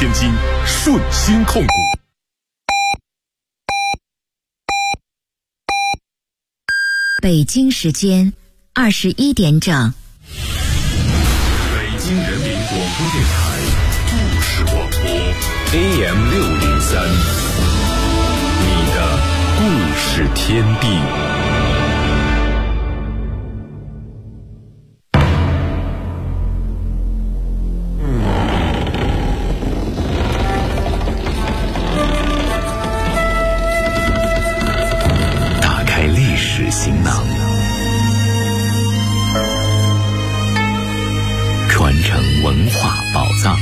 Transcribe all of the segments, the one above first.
千金，顺鑫控股。 北京时间21点整。 北京人民广播电台故事广播 AM603，你的故事天地。打开历史行囊，传承文化宝藏。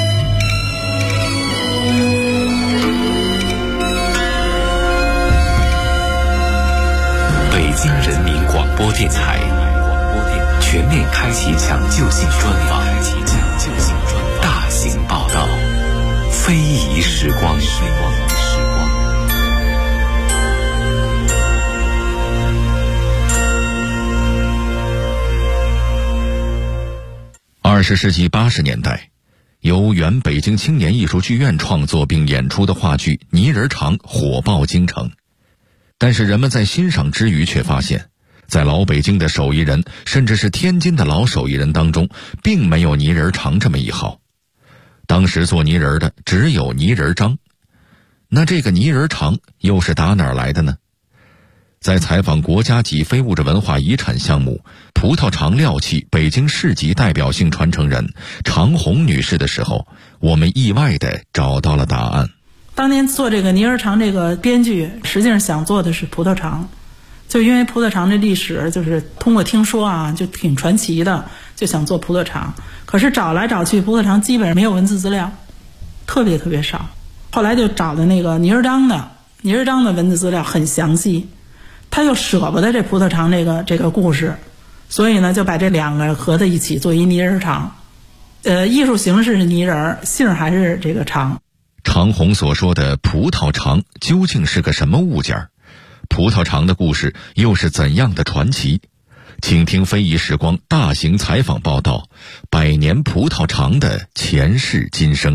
北京人民广播电台全面开启抢救性专访，大型报道，非遗时光。20世纪80年代，由原北京青年艺术剧院创作并演出的话剧《泥人肠》火爆京城。但是人们在欣赏之余却发现，在老北京的手艺人，甚至是天津的老手艺人当中，并没有泥人肠这么一号。当时做泥人的只有泥人张。那这个泥人肠又是打哪儿来的呢？在采访国家级非物质文化遗产项目葡萄肠料器北京市级代表性传承人常红女士的时候，我们意外地找到了答案。 当年做这个泥人肠这个编剧，实际上想做的是葡萄肠，就因为葡萄肠这历史就是通过听说啊，就挺传奇的，就想做葡萄肠。可是找来找去，葡萄肠基本上没有文字资料，特别少。后来就找的那个泥人张的文字资料很详细，他又舍不得这葡萄肠这个故事，所以呢就把这两个合在一起做一泥人肠。艺术形式是泥人，姓还是这个肠。 常红所说的葡萄肠究竟是个什么物件？葡萄肠的故事又是怎样的传奇？请听非遗时光大型采访报道《100年葡萄肠的前世今生》。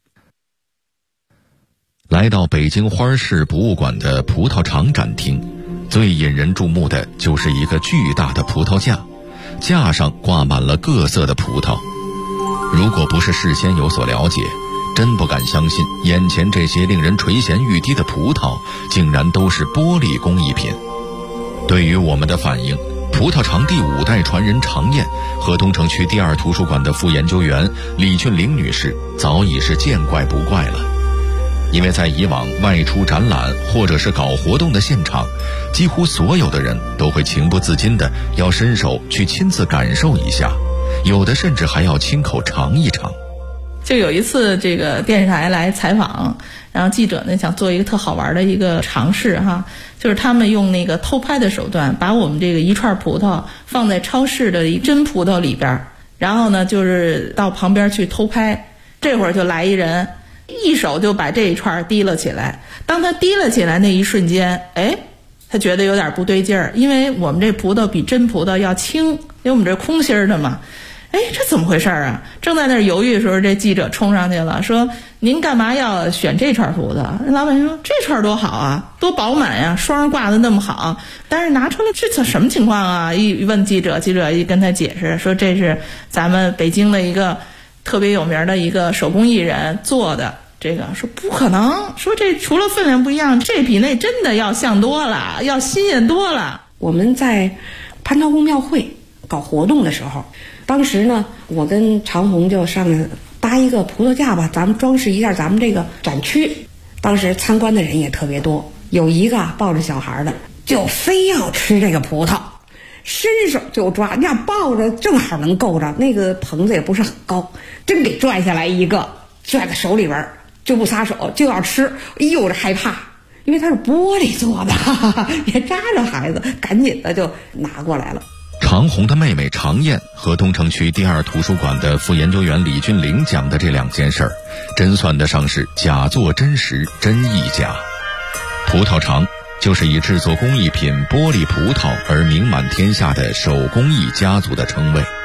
来到北京花市博物馆的葡萄肠展厅，最引人注目的就是一个巨大的葡萄架，架上挂满了各色的葡萄。如果不是事先有所了解，真不敢相信眼前这些令人垂涎欲滴的葡萄竟然都是玻璃工艺品。对于我们的反应，葡萄肠第5代传人常燕和东城区第2图书馆的副研究员李俊玲女士早已是见怪不怪了。因为在以往外出展览或者是搞活动的现场，几乎所有的人都会情不自禁的要伸手去亲自感受一下，有的甚至还要亲口尝一尝。 就有一次这个电视台来采访，然后记者呢想做一个特好玩的一个尝试哈，就是他们用那个偷拍的手段，把我们这个一串葡萄放在超市的真葡萄里边，然后呢就是到旁边去偷拍。这会儿就来一人，一手就把这一串提了起来。当他提了起来那一瞬间，他觉得有点不对劲儿，因为我们这葡萄比真葡萄要轻，因为我们这空心的嘛。这怎么回事啊？正在那儿犹豫的时候，这记者冲上去了，说您干嘛要选这串葡萄？老板说这串多好啊，多饱满呀，双挂的那么好。但是拿出来这什么情况啊？一问记者一跟他解释说，这是咱们北京的一个特别有名的一个手工艺人做的。这个说不可能，说这除了分量不一样，这比那真的要像多了，要新鲜多了。 我们在蟠桃宫庙会搞活动的时候，当时呢我跟常红就上来搭一个葡萄架吧，咱们装饰一下咱们这个展区。当时参观的人也特别多，有一个抱着小孩的就非要吃这个葡萄，伸手就抓，那抱着正好能够着，那个棚子也不是很高，真给拽下来一个，拽在手里边就不撒手，就要吃。哎呦，这害怕，因为它是玻璃做的，也扎着孩子，赶紧的就拿过来了。 常红的妹妹常燕和东城区第2图书馆的副研究员李俊玲讲的这2件事儿，真算得上是假作真实，真亦假。葡萄肠就是以制作工艺品玻璃葡萄而名满天下的手工艺家族的称谓。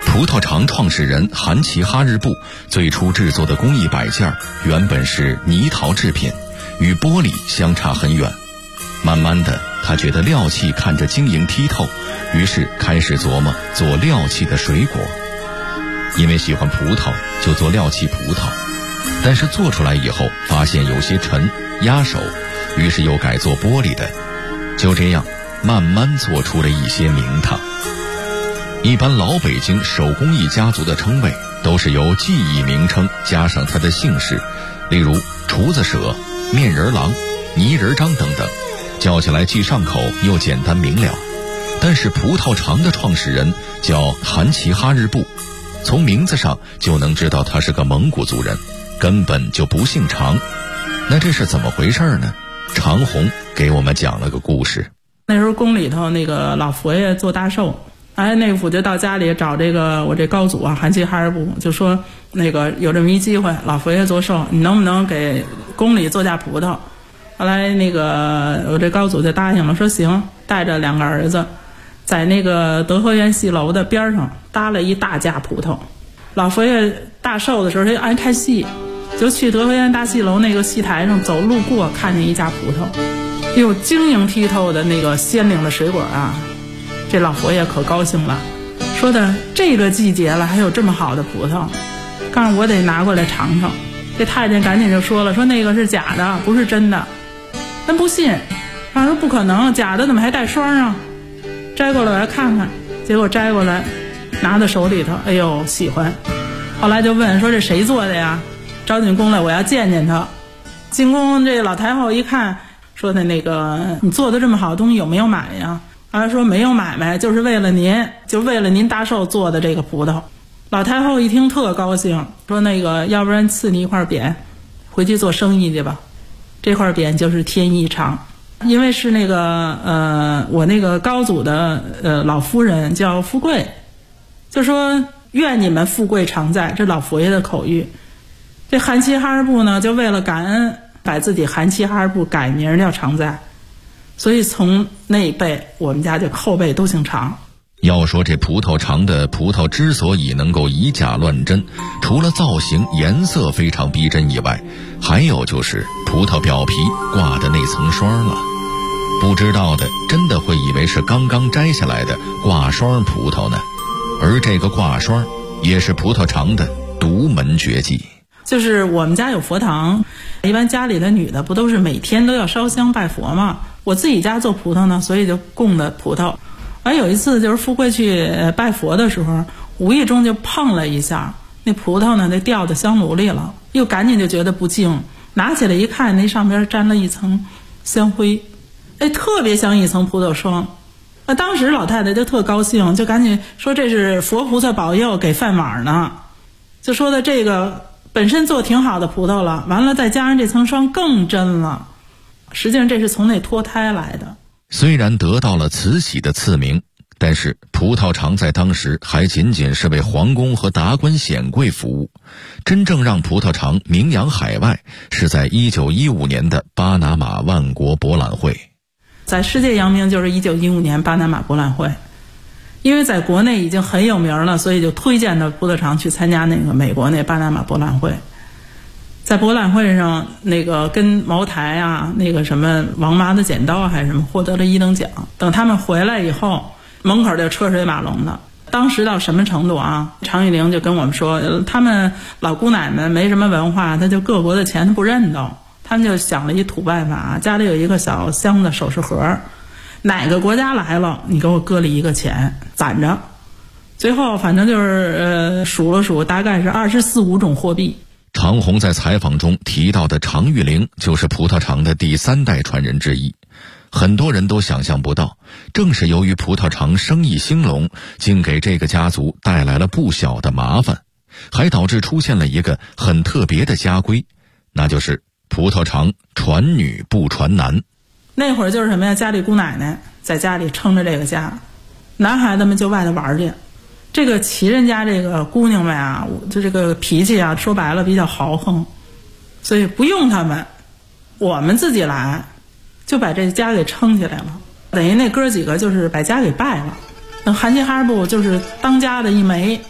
葡萄厂创始人韩琦哈日部最初制作的工艺摆件原本是泥陶制品，与玻璃相差很远。慢慢的，他觉得料器看着晶莹剔透，于是开始琢磨做料器的水果。因为喜欢葡萄，就做料器葡萄，但是做出来以后发现有些沉压手，于是又改做玻璃的。就这样慢慢做出了一些名堂。一般老北京手工艺家族的称谓都是由技艺名称加上他的姓氏，例如厨子舍、面人郎、泥人张等等，叫起来既上口又简单明了。但是葡萄厂的创始人叫韩琦哈日部，从名字上就能知道他是个蒙古族人，根本就不姓常。那这是怎么回事呢？常红给我们讲了个故事。 那时候宫里头那个老佛爷做大寿，内府就到家里找这个我这高祖啊韩琦哈日部，就说那个有这么一机会，老佛爷做寿，你能不能给宫里做架葡萄？后来那个我这高祖就答应了，说行，带着2个儿子在那个德和园戏楼的边上搭了一大架葡萄。老佛爷大寿的时候他就爱看戏，就去德和园大戏楼那个戏台上走，路过看见一架葡萄，有晶莹剔透的那个鲜灵的水果啊，这老佛爷可高兴了，说的这个季节了还有这么好的葡萄，告诉我得拿过来尝尝。这太监赶紧就说了，说那个是假的，不是真的。咱不信，他说不可能，假的怎么还带霜啊？摘过来我要看看，结果摘过来拿到手里头，哎呦喜欢。后来就问说这谁做的呀？招进宫来，我要见见他。进宫这老太后一看，说的那个你做的这么好的东西有没有买呀？他说没有买卖，就是为了您，就为了您大寿做的这个葡萄。老太后一听特高兴，说那个要不然赐你一块匾，回去做生意去吧。这块匾就是天意长，因为是那个我那个高祖的老夫人叫富贵，就说愿你们富贵常在，这老佛爷的口谕。这韩琦哈日部呢，就为了感恩，把自己韩琦哈日部改名叫常在，所以从那一辈我们家就后辈都姓常。 要说这葡萄厂的葡萄之所以能够以假乱真，除了造型颜色非常逼真以外，还有就是葡萄表皮挂的那层霜了。不知道的真的会以为是刚刚摘下来的挂霜葡萄呢，而这个挂霜也是葡萄厂的独门绝技。 就是我们家有佛堂，一般家里的女的不都是每天都要烧香拜佛吗？我自己家做葡萄呢，所以就供的葡萄。而有一次就是富贵去拜佛的时候，无意中就碰了一下那葡萄呢，那掉到香炉里了，又赶紧就觉得不净，拿起来一看，那上边沾了一层香灰，特别像一层葡萄霜。当时老太太就特高兴，就赶紧说这是佛菩萨保佑给饭碗呢，就说的这个本身做挺好的葡萄了，完了再加上这层霜更真了。实际上这是从那脱胎来的。 虽然得到了慈禧的赐名，但是葡萄厂在当时还仅仅是为皇宫和达官显贵服务。真正让葡萄厂名扬海外，是在1915年的巴拿马万国博览会。 在世界扬名就是1915年巴拿马博览会，因为在国内已经很有名了，所以就推荐的葡萄厂去参加那个美国那巴拿马博览会。在博览会上，那个跟茅台啊，那个什么王麻的剪刀还是什么，获得了1等奖。等他们回来以后，门口就车水马龙的。当时到什么程度啊？常玉玲就跟我们说，他们老姑奶们没什么文化，他就各国的钱他不认得，他们就想了一土办法，家里有一个小箱子首饰盒，哪个国家来了，你给我搁了一个钱攒着。最后反正就是数了数，大概是24、25种货币。 常红在采访中提到的常玉玲就是葡萄厂的第3代传人之一。很多人都想象不到，正是由于葡萄厂生意兴隆，竟给这个家族带来了不小的麻烦，还导致出现了一个很特别的家规，那就是葡萄厂传女不传男。 那会儿就是什么呀，家里姑奶奶在家里撑着这个家，男孩子们就外头玩去。这个齐人家这个姑娘们啊，就这个脾气啊，说白了比较豪横，所以不用他们，我们自己来，就把这家给撑起来了。等于那哥几个就是把家给败了。等韩琦哈日部就是当家的一枚，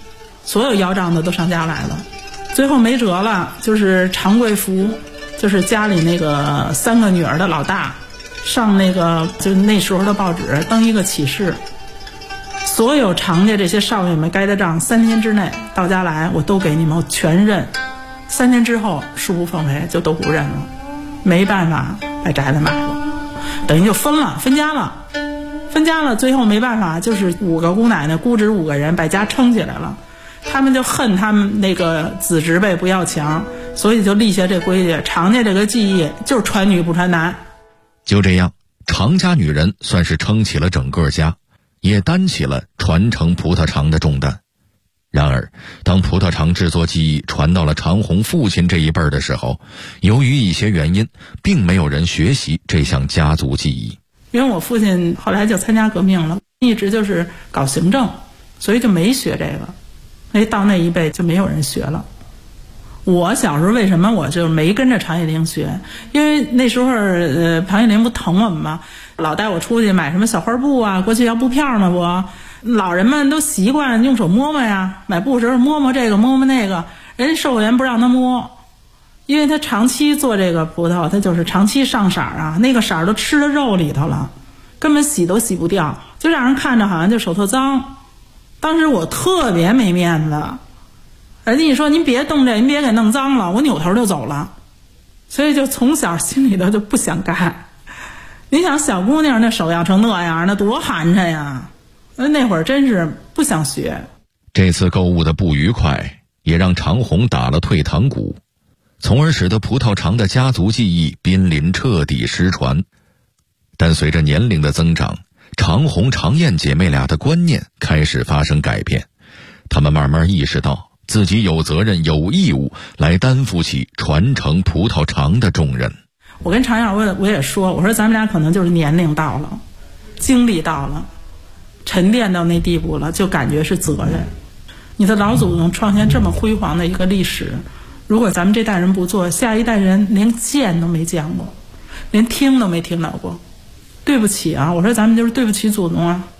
所有腰章的都上家来了。最后没辙了，就是常贵福，就是家里那个3个女儿的老大，上那个就是那时候的报纸登一个启事，所有常家这些少爷们该的账3天之内到家来，我都给你们，我全认。3天之后恕不奉陪，就都不认了，没办法把宅子买了，等于就分家了。最后没办法，就是5个姑奶奶姑侄5个人把家撑起来了。他们就恨他们那个子侄辈不要强，所以就立下这规矩，常家这个技艺就是传女不传男。 就这样，常家女人算是撑起了整个家，也担起了传承葡萄肠的重担。然而，当葡萄肠制作技艺传到了常红父亲这一辈的时候，由于一些原因，并没有人学习这项家族技艺。 因为我父亲后来就参加革命了，一直就是搞行政，所以就没学这个。到那一辈就没有人学了。我小时候为什么我就没跟着常玉玲学？因为那时候常玉玲不疼我们吗？老带我出去买什么小花布啊，过去要布票呢不？老人们都习惯用手摸摸呀，买布时候摸摸这个摸摸那个，人家售货员不让他摸，因为他长期做这个葡萄，他就是长期上色啊，那个色都吃到肉里头了，根本洗都洗不掉，就让人看着好像就手特脏。当时我特别没面子，人家一说您别动这，您别给弄脏了，我扭头就走了。所以就从小心里头就不想干。你想小姑娘那手要成那样，那多寒碜呀！那会儿真是不想学。 这次购物的不愉快也让常红打了退堂鼓，从而使得葡萄肠的家族技艺濒临彻底失传。但随着年龄的增长，常红、常燕姐妹俩的观念开始发生改变，她们慢慢意识到自己有责任有义务来担负起传承葡萄肠的重任。 我跟常燕我也说，我说咱们俩可能就是年龄到了，经历到了，沉淀到那地步了，就感觉是责任。你的老祖宗创建这么辉煌的一个历史，如果咱们这代人不做，下一代人连见都没见过，连听都没听到过。对不起啊，我说咱们就是对不起祖宗啊。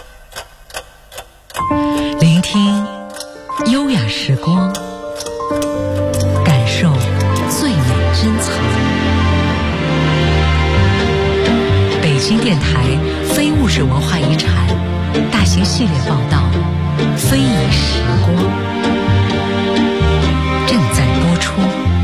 聆听优雅时光，感受最美珍藏。北京电台非物质文化遗产大型系列报道《非遗时光》正在播出。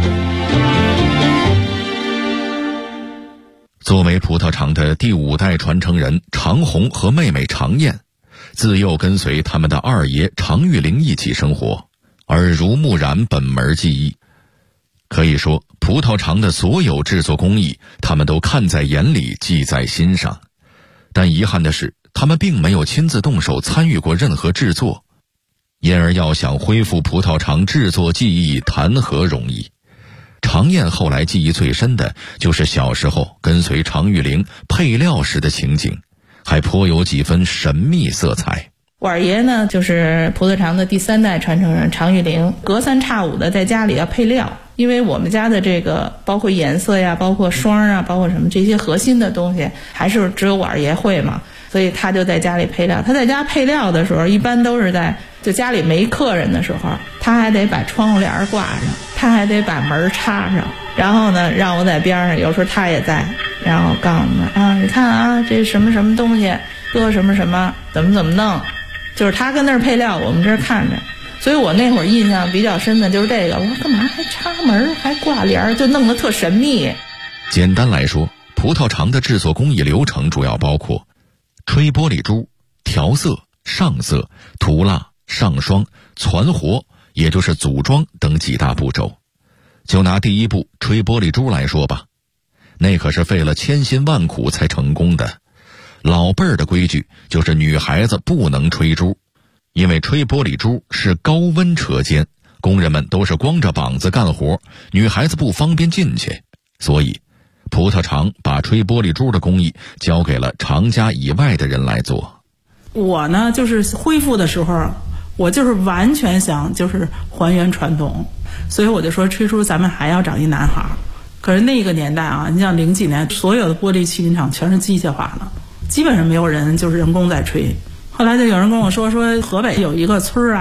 作为葡萄肠的第5代传承人，常红和妹妹常燕自幼跟随他们的二爷常玉玲一起生活，耳濡目染本门技艺。可以说，葡萄肠的所有制作工艺，他们都看在眼里，记在心上。但遗憾的是，他们并没有亲自动手参与过任何制作，因而要想恢复葡萄肠制作技艺，谈何容易。常燕后来记忆最深的就是小时候跟随常玉玲配料时的情景，还颇有几分神秘色彩。 我二爷呢，就是葡萄肠的第3代传承人常玉玲，隔3差5的在家里要配料，因为我们家的这个包括颜色呀，包括霜啊，包括什么这些核心的东西，还是只有我二爷会嘛，所以他就在家里配料。他在家配料的时候，一般都是在就家里没客人的时候，他还得把窗户帘挂上，他还得把门插上，然后呢让我在边上，有时候他也在，然后告诉我们啊，你看啊，这什么什么东西搁什么什么怎么弄，就是他跟那儿配料，我们这儿看着。所以我那会儿印象比较深的就是这个，我说干嘛还插门还挂帘，就弄得特神秘。 简单来说，葡萄肠的制作工艺流程主要包括吹玻璃珠、调色、上色、涂蜡、上霜、攒活，也就是组装等几大步骤。就拿第一步吹玻璃珠来说吧，那可是费了千辛万苦才成功的。老辈儿的规矩就是女孩子不能吹珠，因为吹玻璃珠是高温车间，工人们都是光着膀子干活，女孩子不方便进去，所以葡萄肠把吹玻璃珠的工艺交给了常家以外的人来做。 我呢，就是恢复的时候，我就是完全想就是还原传统，所以我就说吹出咱们还要找一男孩。可是那个年代啊，你像00几年，所有的玻璃器皿厂全是机械化了，基本上没有人就是人工在吹。后来就有人跟我说河北有一个村啊，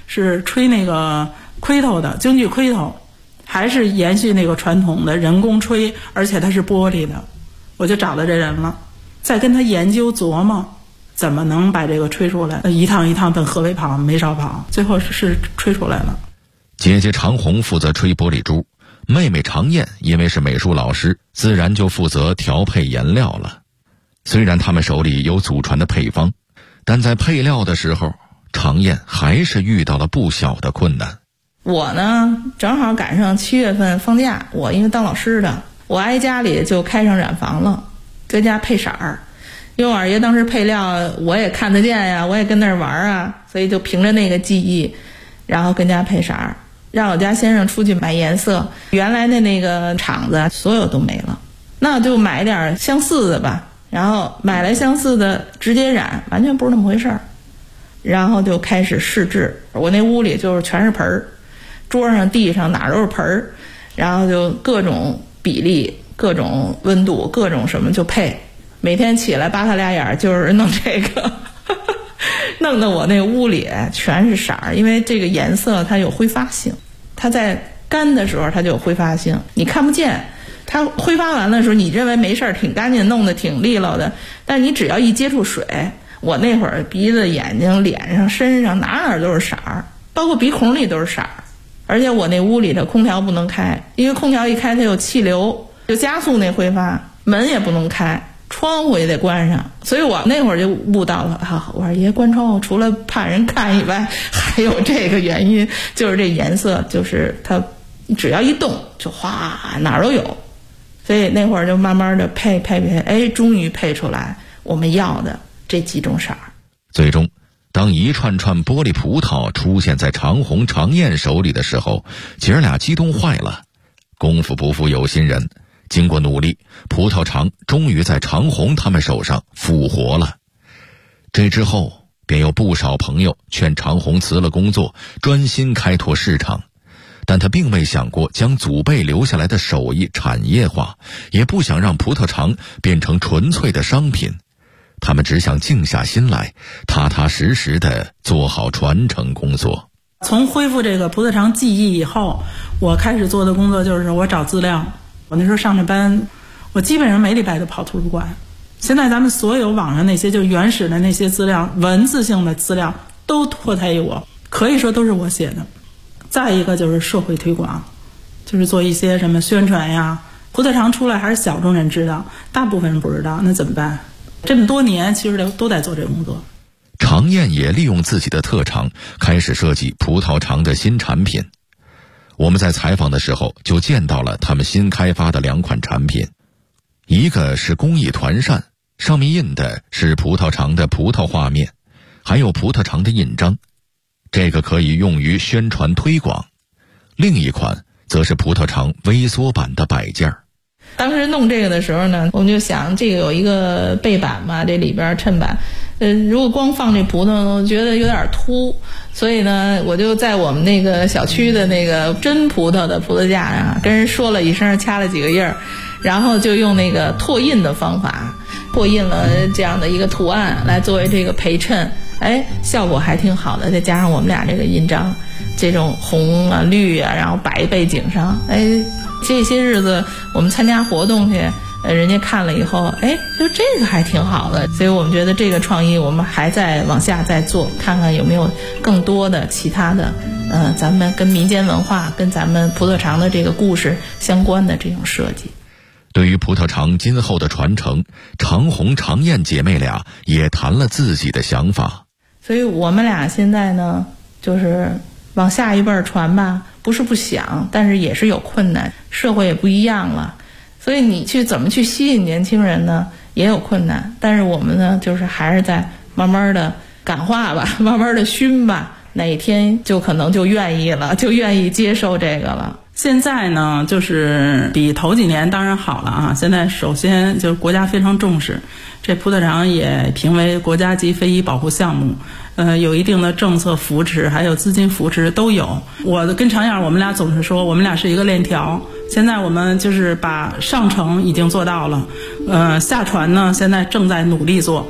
是吹那个盔头的京剧盔头，还是延续那个传统的人工吹，而且它是玻璃的。我就找到这人了，再跟他研究琢磨怎么能把这个吹出来，一趟一趟奔河北跑，没少跑，最后是吹出来了。 姐姐常红负责吹玻璃珠，妹妹常燕因为是美术老师，自然就负责调配颜料了。虽然他们手里有祖传的配方，但在配料的时候，常燕还是遇到了不小的困难。 我呢，正好赶上7月份放假，我因为当老师的，我挨家里就开上染坊了，搁家配色儿。因为我二爷当时配料我也看得见呀，我也跟那儿玩啊，所以就凭着那个记忆，然后跟家配色儿，让我家先生出去买颜色。原来的那个厂子所有都没了，那就买点相似的吧。然后买来相似的直接染，完全不是那么回事儿。然后就开始试制，我那屋里就是全是盆儿，桌上地上哪都是盆儿，然后就各种比例、各种温度、各种什么就配。每天起来扒拉俩眼就是弄这个弄得我那屋里全是色儿。因为这个颜色它有挥发性，它在干的时候它就有挥发性，你看不见，它挥发完的时候你认为没事儿，挺干净，弄得挺利落的，但你只要一接触水，我那会儿鼻子、眼睛、脸上、身上哪都是色儿，包括鼻孔里都是色儿。而且我那屋里的空调不能开，因为空调一开它有气流，就加速那挥发。门也不能开，窗户也得关上。所以我那会儿就悟到了啊，我说爷关窗户除了怕人看以外，还有这个原因，就是这颜色，就是它只要一动就哗哪儿都有。所以那会儿就慢慢的配，哎，终于配出来我们要的这几种色儿。 最终当一串串玻璃葡萄出现在常红、常燕手里的时候，姐儿俩激动坏了。功夫不负有心人，经过努力，葡萄厂终于在常红他们手上复活了。这之后便有不少朋友劝常红辞了工作，专心开拓市场。但他并未想过将祖辈留下来的手艺产业化，也不想让葡萄厂变成纯粹的商品。他们只想静下心来，踏踏实实地做好传承工作。 从恢复这个葡萄厂记忆以后，我开始做的工作就是我找资料。我那时候上着班，我基本上每礼拜都跑图书馆。现在咱们所有网上那些就原始的那些资料，文字性的资料都脱胎于我，可以说都是我写的。再一个就是社会推广，就是做一些什么宣传呀。葡萄厂出来还是小众人知道，大部分人不知道，那怎么办？这么多年其实都在做这个工作。 常燕也利用自己的特长，开始设计葡萄厂的新产品。我们在采访的时候就见到了他们新开发的2款产品，一个是公益团扇，上面印的是葡萄厂的葡萄画面，还有葡萄厂的印章，这个可以用于宣传推广。另一款则是葡萄厂微缩版的摆件儿。 当时弄这个的时候呢，我们就想这个有一个背板嘛，这里边衬板，如果光放这葡萄，我觉得有点凸，所以呢，我就在我们那个小区的那个真葡萄的葡萄架上跟人说了一声，掐了几个印儿，然后就用那个拓印的方法，拓印了这样的一个图案来作为这个陪衬，哎，效果还挺好的。再加上我们俩这个印章，这种红啊、绿啊，然后摆背景上，哎。这些日子我们参加活动去，人家看了以后，哎，就这个还挺好的，所以我们觉得这个创意我们还在往下再做，看看有没有更多的其他的，咱们跟民间文化、跟咱们葡萄厂的这个故事相关的这种设计。 对于葡萄厂今后的传承，常红、常燕姐妹俩也谈了自己的想法。 所以我们俩现在呢，就是往下一辈儿传吧，不是不想，但是也是有困难，社会也不一样了，所以你去怎么去吸引年轻人呢，也有困难。但是我们呢，就是还是在慢慢的感化吧，慢慢的熏吧，哪一天就可能就愿意了，就愿意接受这个了。 现在呢，就是比头几年当然好了啊。现在首先就是国家非常重视，这葡萄厂也评为国家级非遗保护项目，有一定的政策扶持，还有资金扶持都有。我跟常燕我们俩总是说，我们俩是一个链条。现在我们就是把上承已经做到了，下传呢现在正在努力做。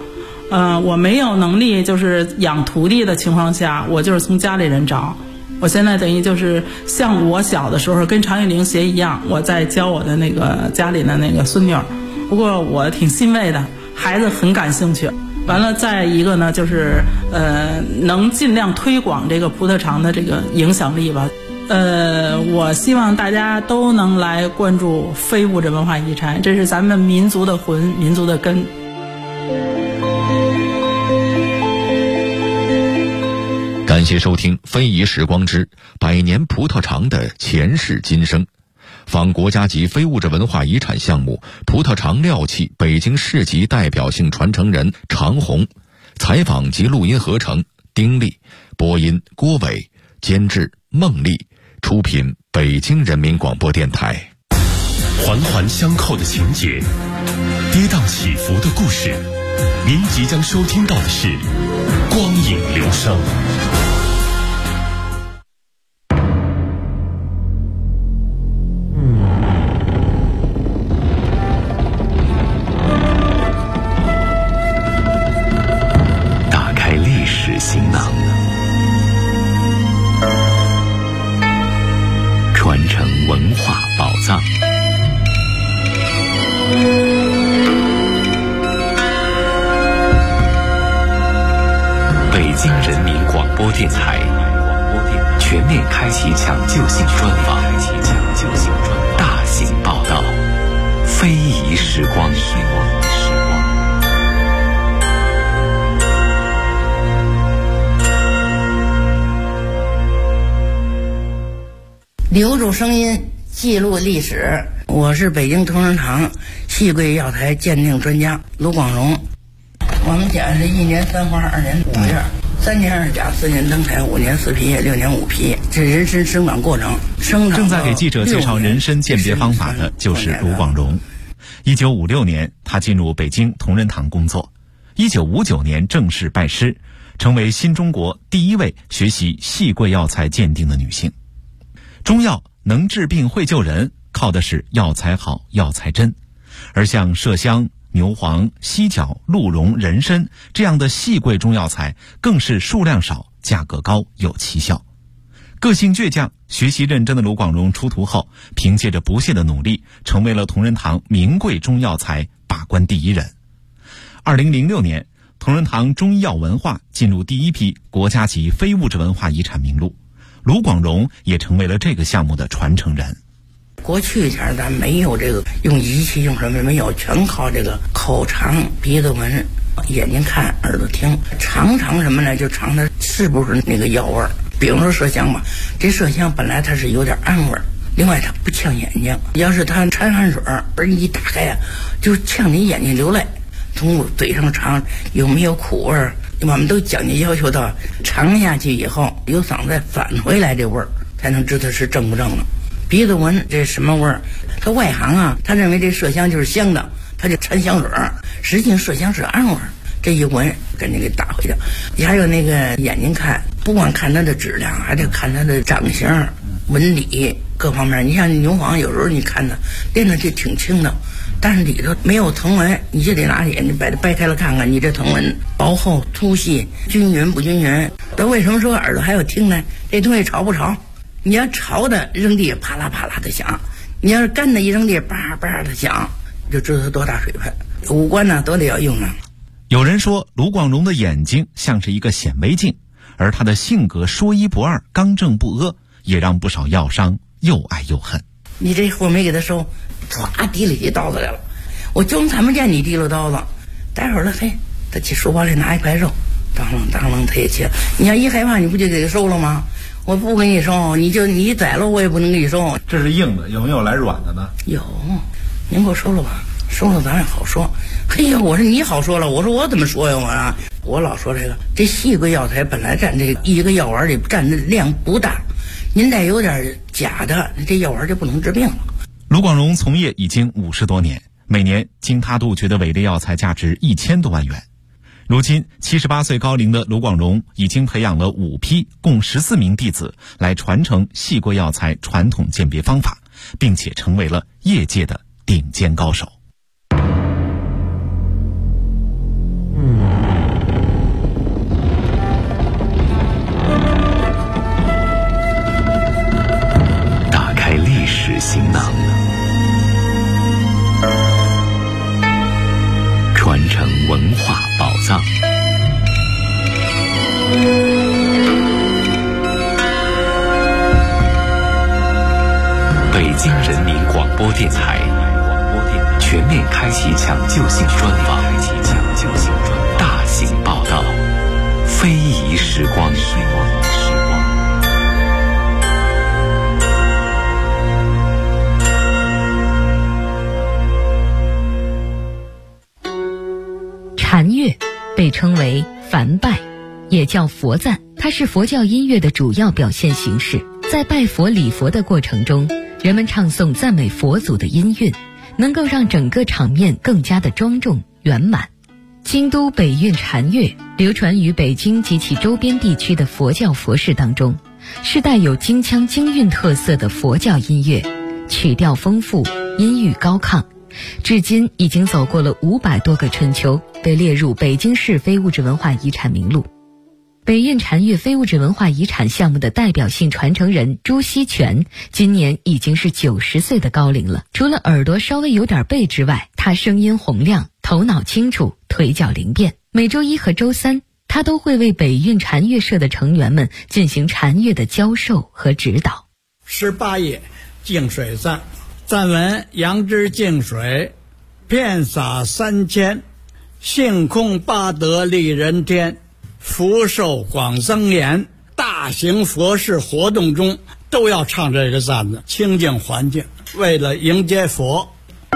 我没有能力就是养徒弟的情况下，我就是从家里人找。我现在等于就是像我小的时候跟常玉玲学一样，我在教我的那个家里的那个孙女儿。不过我挺欣慰的，孩子很感兴趣。完了，再一个呢，就是能尽量推广这个葡萄厂的这个影响力吧。我希望大家都能来关注非物质文化遗产，这是咱们民族的魂，民族的根。 感谢收听《非遗时光之百年葡萄厂的前世今生》，访国家级非物质文化遗产项目葡萄厂料器北京市级代表性传承人常红，采访及录音合成丁力，播音郭伟，监制孟丽，出品北京人民广播电台。 环环相扣的情节，跌宕起伏的故事，您即将收听到的是光影流声。 打开历史行囊，传承文化宝藏。北京人民广播电台全面开启抢救性专访，大型报道，非遗时光。 留住声音，记录历史。我是北京同仁堂细桂药材鉴定专家卢广荣。我们家是1年3花2年5叶，3年2甲4年登台5年4皮叶6年5皮，这人参生长过程。 正在给记者介绍人参鉴别方法的就是卢广荣。1956年，他进入北京同仁堂工作。1959年正式拜师，成为新中国第一位学习细桂药材鉴定的女性。中药能治病会救人，靠的是药材好药材真，而像麝香、牛黄、犀角、鹿茸、人参这样的细桂中药材更是数量少，价格高，有奇效。个性倔强、学习认真的卢广荣出徒后，凭借着不懈的努力，成为了同仁堂名贵中药材把关第一人。2006年，同仁堂中医药文化进入第一批国家级非物质文化遗产名录，卢广荣也成为了这个项目的传承人。 过去前咱没有这个用仪器用什么没有，全靠这个口尝、鼻子闻、眼睛看、耳朵听，尝什么呢？就尝它是不是那个药味儿。比如说麝香吧，这麝香本来它是有点暗味儿，另外它不呛眼睛，要是它掺汗水而一打开就呛你眼睛流泪。从嘴上尝有没有苦味儿，我们都讲究要求到尝下去以后由嗓子再返回来这味儿，才能知道是正不正了。鼻子闻这什么味儿？他外行他认为这麝香就是香的，他就掺香水，实际上麝香是暗味儿。这一闻赶紧给打回去。还有那个眼睛看，不光看它的质量，还得看它的长相、纹理各方面。你像牛黄，有时候你看它练的就挺轻的，但是里头没有藤纹，你就得拿眼睛把它掰开了看看，你这藤纹薄厚、粗细、均匀不均匀。那为什么说耳朵还要听呢？这东西潮不潮？你要潮的扔地啪啦啪啦的响，你要是干的一扔地叭叭的响，就知道它多大水分。五官呢都得要用上。 有人说卢广荣的眼睛像是一个显微镜，而他的性格说一不二、刚正不阿，也让不少药商又爱又恨。 你这货没给他收，唰提里起刀子来了，我就看不见你提溜刀子，待会儿了他去书包里拿一块肉，当啷他也切。你要一害怕，你不就给他收了吗？我不给你收，你宰了我也不能给你收。 这是硬的，有没有来软的呢？ 有，您给我收了吧，收了咱也好说。嘿呀，我说你好说了，我说我怎么说呀？我老说这细桂药材本来占这一个药丸里占的量不大，您再有点假的，这药丸就不能治病了。 卢广荣从业已经50多年，每年经他杜绝的伪劣药材价值1000多万元。如今78岁高龄的卢广荣已经培养了5批共14名弟子来传承细桂药材传统鉴别方法，并且成为了业界的顶尖高手。 行囊，传承文化宝藏。北京人民广播电台全面开启抢救性专访，大型报道，非遗时光。 禅乐被称为梵拜，也叫佛赞，它是佛教音乐的主要表现形式。在拜佛礼佛的过程中，人们唱诵赞美佛祖的音韵，能够让整个场面更加的庄重圆满。京都北韵禅乐流传于北京及其周边地区的佛教佛事当中，是带有京腔京韵特色的佛教音乐，曲调丰富，音域高亢，至今已经走过了500多个春秋，被列入北京市非物质文化遗产名录。北韵禅乐非物质文化遗产项目的代表性传承人朱锡全今年已经是90岁的高龄了。除了耳朵稍微有点背之外，他声音洪亮，头脑清楚，腿脚灵便。每周一和周三，他都会为北韵禅乐社的成员们进行禅乐的教授和指导。 18页净水赞，赞文：杨枝净水，遍洒3000，性空八德利人天，福寿广增延。大型佛事活动中都要唱这个赞子，清净环境，为了迎接佛。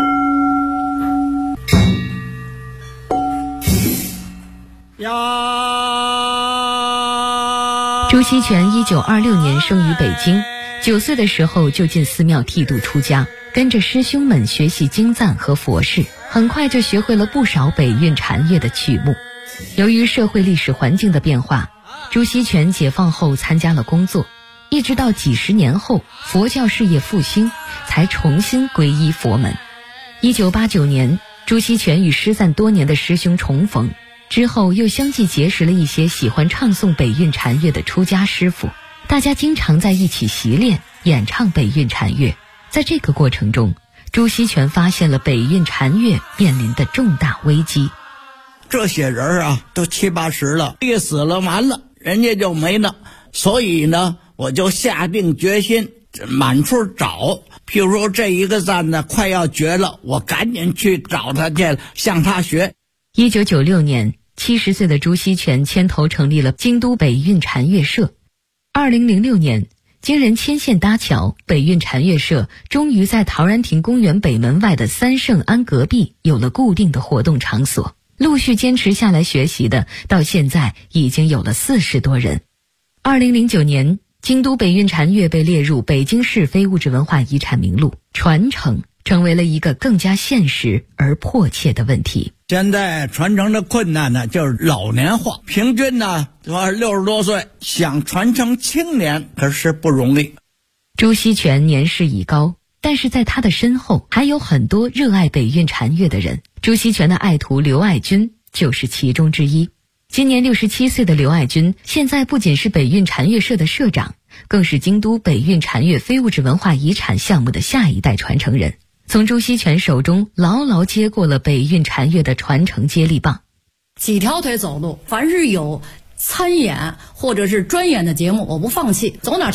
朱锡全1926年生于北京，9岁的时候就进寺庙剃度出家，跟着师兄们学习经赞和佛事，很快就学会了不少北韵禅乐的曲目。由于社会历史环境的变化，朱锡全解放后参加了工作，一直到几十年后佛教事业复兴，才重新皈依佛门。1989年，朱锡全与失散多年的师兄重逢，之后又相继结识了一些喜欢唱诵北韵禅乐的出家师傅，大家经常在一起习练演唱北韵禅乐。在这个过程中，朱锡全发现了北韵禅乐面临的重大危机。 这些人啊，都70、80了，一死了完了，人家就没了。所以呢，我就下定决心满处找。譬如说这一个赞呢快要绝了，我赶紧去找他去，向他学。 1996年，70岁的朱锡全牵头成立了京都北韵禅乐社。2006年，经人牵线搭桥，北韵禅乐社终于在陶然亭公园北门外的三圣庵隔壁有了固定的活动场所。陆续坚持下来学习的，到现在已经有了40多人。2009年，京都北韵禅乐被列入北京市非物质文化遗产名录，传承成为了一个更加现实而迫切的问题。 现在传承的困难呢，就是老年化，平均呢60多岁，想传承青年可是不容易。 朱锡全年事已高，但是在他的身后还有很多热爱北韵禅乐的人。朱锡全的爱徒刘爱军就是其中之一。今年67岁的刘爱军，现在不仅是北韵禅乐社的社长，更是京都北韵禅乐非物质文化遗产项目的下一代传承人，从朱锡全手中牢牢接过了北韵禅乐的传承接力棒。 几条腿走路，凡是有参演或者是专演的节目，我不放弃，走哪